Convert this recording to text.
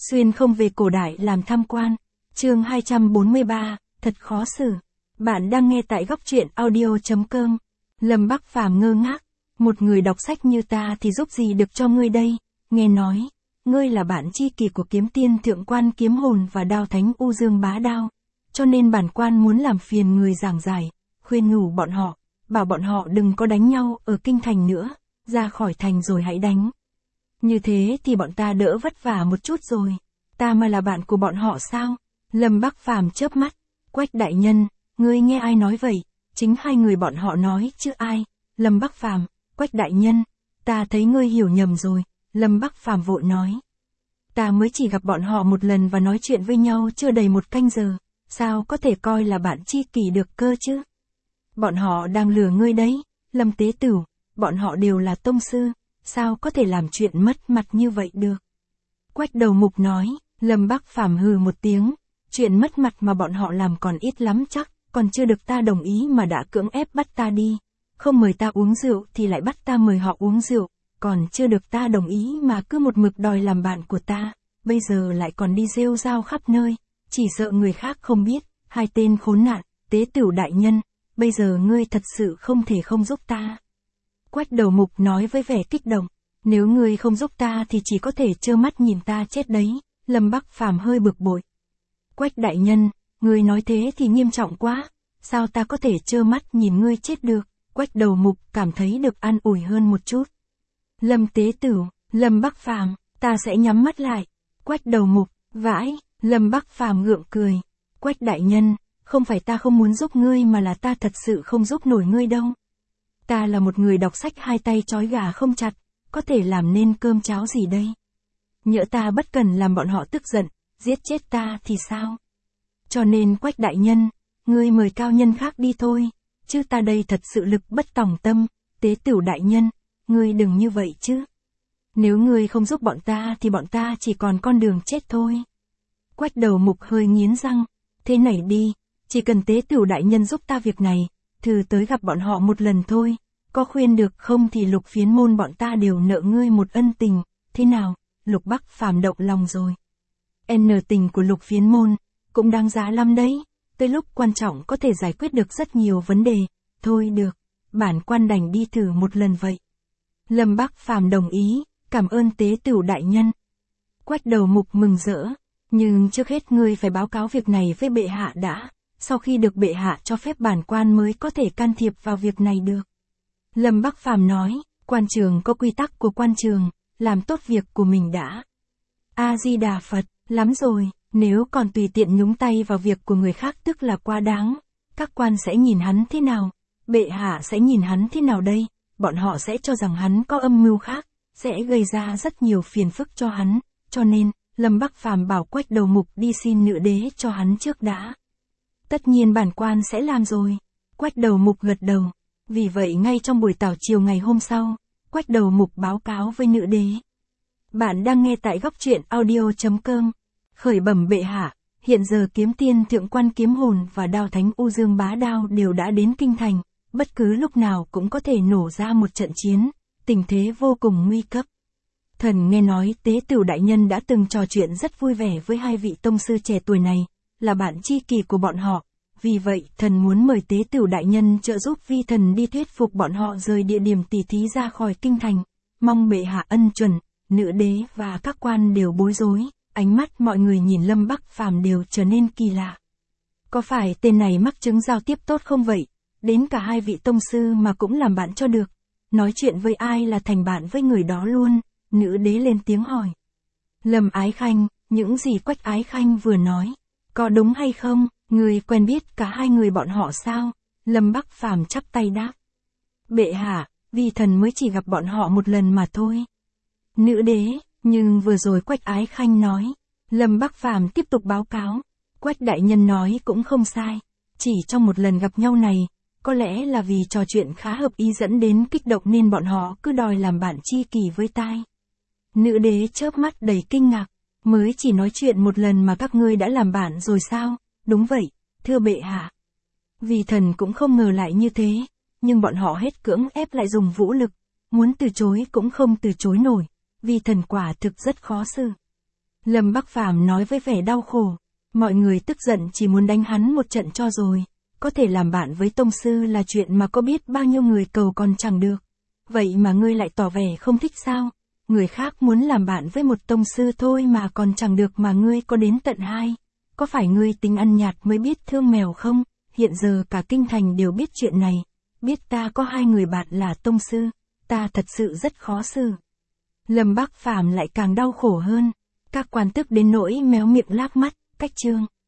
Xuyên không về cổ đại làm tham quan. Chương 243, thật khó xử. Bạn đang nghe tại góc truyện audio.com. Lâm Bắc Phàm ngơ ngác. Một người đọc sách như ta thì giúp gì được cho ngươi đây? Nghe nói, ngươi là bạn tri kỷ của kiếm tiên thượng quan kiếm hồn và đao thánh U Dương Bá Đao. Cho nên bản quan muốn làm phiền người giảng giải, khuyên nhủ bọn họ, bảo bọn họ đừng có đánh nhau ở kinh thành nữa, ra khỏi thành rồi hãy đánh. Như thế thì bọn ta đỡ vất vả một chút rồi. Ta mà là bạn của bọn họ sao? Lâm Bắc Phàm chớp mắt. Quách đại nhân, ngươi nghe ai nói vậy? Chính hai người bọn họ nói chứ ai? Lâm Bắc Phàm, Quách đại nhân, ta thấy ngươi hiểu nhầm rồi. Lâm Bắc Phàm vội nói. Ta mới chỉ gặp bọn họ một lần và nói chuyện với nhau chưa đầy một canh giờ. Sao có thể coi là bạn tri kỷ được cơ chứ? Bọn họ đang lừa ngươi đấy, Lâm Tế Tửu, bọn họ đều là tông sư, sao có thể làm chuyện mất mặt như vậy được? Quách Đầu Mục nói. Lâm Bắc Phàm hừ một tiếng, chuyện mất mặt mà bọn họ làm còn ít lắm chắc, còn chưa được ta đồng ý mà đã cưỡng ép bắt ta đi. Không mời ta uống rượu thì lại bắt ta mời họ uống rượu, còn chưa được ta đồng ý mà cứ một mực đòi làm bạn của ta, bây giờ lại còn đi rêu rao khắp nơi, chỉ sợ người khác không biết, hai tên khốn nạn. Tế Tửu đại nhân, bây giờ ngươi thật sự không thể không giúp ta. Quách Đầu Mục nói với vẻ kích động, nếu ngươi không giúp ta thì chỉ có thể trơ mắt nhìn ta chết đấy. Lâm Bắc Phàm hơi bực bội. Quách đại nhân, ngươi nói thế thì nghiêm trọng quá, sao ta có thể trơ mắt nhìn ngươi chết được? Quách Đầu Mục cảm thấy được an ủi hơn một chút. Lâm Tế Tửu, Lâm Bắc Phàm, ta sẽ nhắm mắt lại. Quách Đầu Mục, vãi. Lâm Bắc Phàm gượng cười. Quách đại nhân, không phải ta không muốn giúp ngươi mà là ta thật sự không giúp nổi ngươi đâu. Ta là một người đọc sách hai tay trói gà không chặt, có thể làm nên cơm cháo gì đây? Nhỡ ta bất cần làm bọn họ tức giận, giết chết ta thì sao? Cho nên Quách đại nhân, ngươi mời cao nhân khác đi thôi, chứ ta đây thật sự lực bất tòng tâm. Tế Tửu đại nhân, ngươi đừng như vậy chứ. Nếu ngươi không giúp bọn ta thì bọn ta chỉ còn con đường chết thôi. Quách Đầu Mục hơi nghiến răng, thế này đi, chỉ cần Tế Tửu đại nhân giúp ta việc này, thử tới gặp bọn họ một lần thôi, có khuyên được không thì Lục Phiến Môn bọn ta đều nợ ngươi một ân tình, thế nào? Lục Bắc Phàm động lòng rồi. Tình của Lục Phiến Môn cũng đáng giá lắm đấy, tới lúc quan trọng có thể giải quyết được rất nhiều vấn đề. Thôi được, bản quan đành đi thử một lần vậy. Lâm Bắc Phàm đồng ý, cảm ơn Tế Tửu đại nhân. Quách Đầu Mục mừng rỡ, nhưng trước hết ngươi phải báo cáo việc này với bệ hạ đã, sau khi được bệ hạ cho phép bản quan mới có thể can thiệp vào việc này được. Lâm Bắc Phàm nói, quan trường có quy tắc của quan trường, làm tốt việc của mình đã. A-di-đà Phật, lắm rồi, nếu còn tùy tiện nhúng tay vào việc của người khác tức là quá đáng. Các quan sẽ nhìn hắn thế nào? Bệ hạ sẽ nhìn hắn thế nào đây? Bọn họ sẽ cho rằng hắn có âm mưu khác, sẽ gây ra rất nhiều phiền phức cho hắn, cho nên, Lâm Bắc Phàm bảo Quách Đầu Mục đi xin nữ đế cho hắn trước đã. Tất nhiên bản quan sẽ làm rồi. Quách Đầu Mục gật đầu. Vì vậy ngay trong buổi tảo chiều ngày hôm sau, Quách Đầu Mục báo cáo với nữ đế. Bạn đang nghe tại góc truyện audio.com. Khởi bẩm bệ hạ, hiện giờ kiếm tiên thượng quan kiếm hồn và đao thánh U Dương Bá Đao đều đã đến kinh thành, bất cứ lúc nào cũng có thể nổ ra một trận chiến, tình thế vô cùng nguy cấp. Thần nghe nói Tế Tửu đại nhân đã từng trò chuyện rất vui vẻ với hai vị tông sư trẻ tuổi này, là bạn tri kỷ của bọn họ, vì vậy thần muốn mời Tế Tửu đại nhân trợ giúp vi thần đi thuyết phục bọn họ rời địa điểm tỉ thí ra khỏi kinh thành, mong bệ hạ ân chuẩn. Nữ đế và các quan đều bối rối, ánh mắt mọi người nhìn Lâm Bắc Phàm đều trở nên kỳ lạ. Có phải tên này mắc chứng giao tiếp tốt không vậy? Đến cả hai vị tông sư mà cũng làm bạn cho được. Nói chuyện với ai là thành bạn với người đó luôn, nữ đế lên tiếng hỏi. Lâm Ái Khanh, những gì Quách Ái Khanh vừa nói, có đúng hay không? Người quen biết cả hai người bọn họ sao? Lâm Bắc Phàm chắp tay đáp. Bệ hạ, vi thần mới chỉ gặp bọn họ một lần mà thôi. Nữ đế, nhưng vừa rồi Quách Ái Khanh nói. Lâm Bắc Phàm tiếp tục báo cáo. Quách đại nhân nói cũng không sai. Chỉ trong một lần gặp nhau này, có lẽ là vì trò chuyện khá hợp ý dẫn đến kích động nên bọn họ cứ đòi làm bạn tri kỷ với tai. Nữ đế chớp mắt đầy kinh ngạc. Mới chỉ nói chuyện một lần mà các ngươi đã làm bạn rồi sao? Đúng vậy, thưa bệ hạ. Vì thần cũng không ngờ lại như thế, nhưng bọn họ hết cưỡng ép lại dùng vũ lực, muốn từ chối cũng không từ chối nổi. Vì thần quả thực rất khó xử. Lâm Bắc Phàm nói với vẻ đau khổ. Mọi người tức giận chỉ muốn đánh hắn một trận cho rồi. Có thể làm bạn với tông sư là chuyện mà có biết bao nhiêu người cầu còn chẳng được. Vậy mà ngươi lại tỏ vẻ không thích sao? Người khác muốn làm bạn với một tông sư thôi mà còn chẳng được mà ngươi có đến tận 2. Có phải ngươi tính ăn nhạt mới biết thương mèo không? Hiện giờ cả kinh thành đều biết chuyện này. Biết ta có 2 người bạn là tông sư. Ta thật sự rất khó xử. Lâm Bắc Phàm lại càng đau khổ hơn. Các quan tước đến nỗi méo miệng lác mắt, cách trương.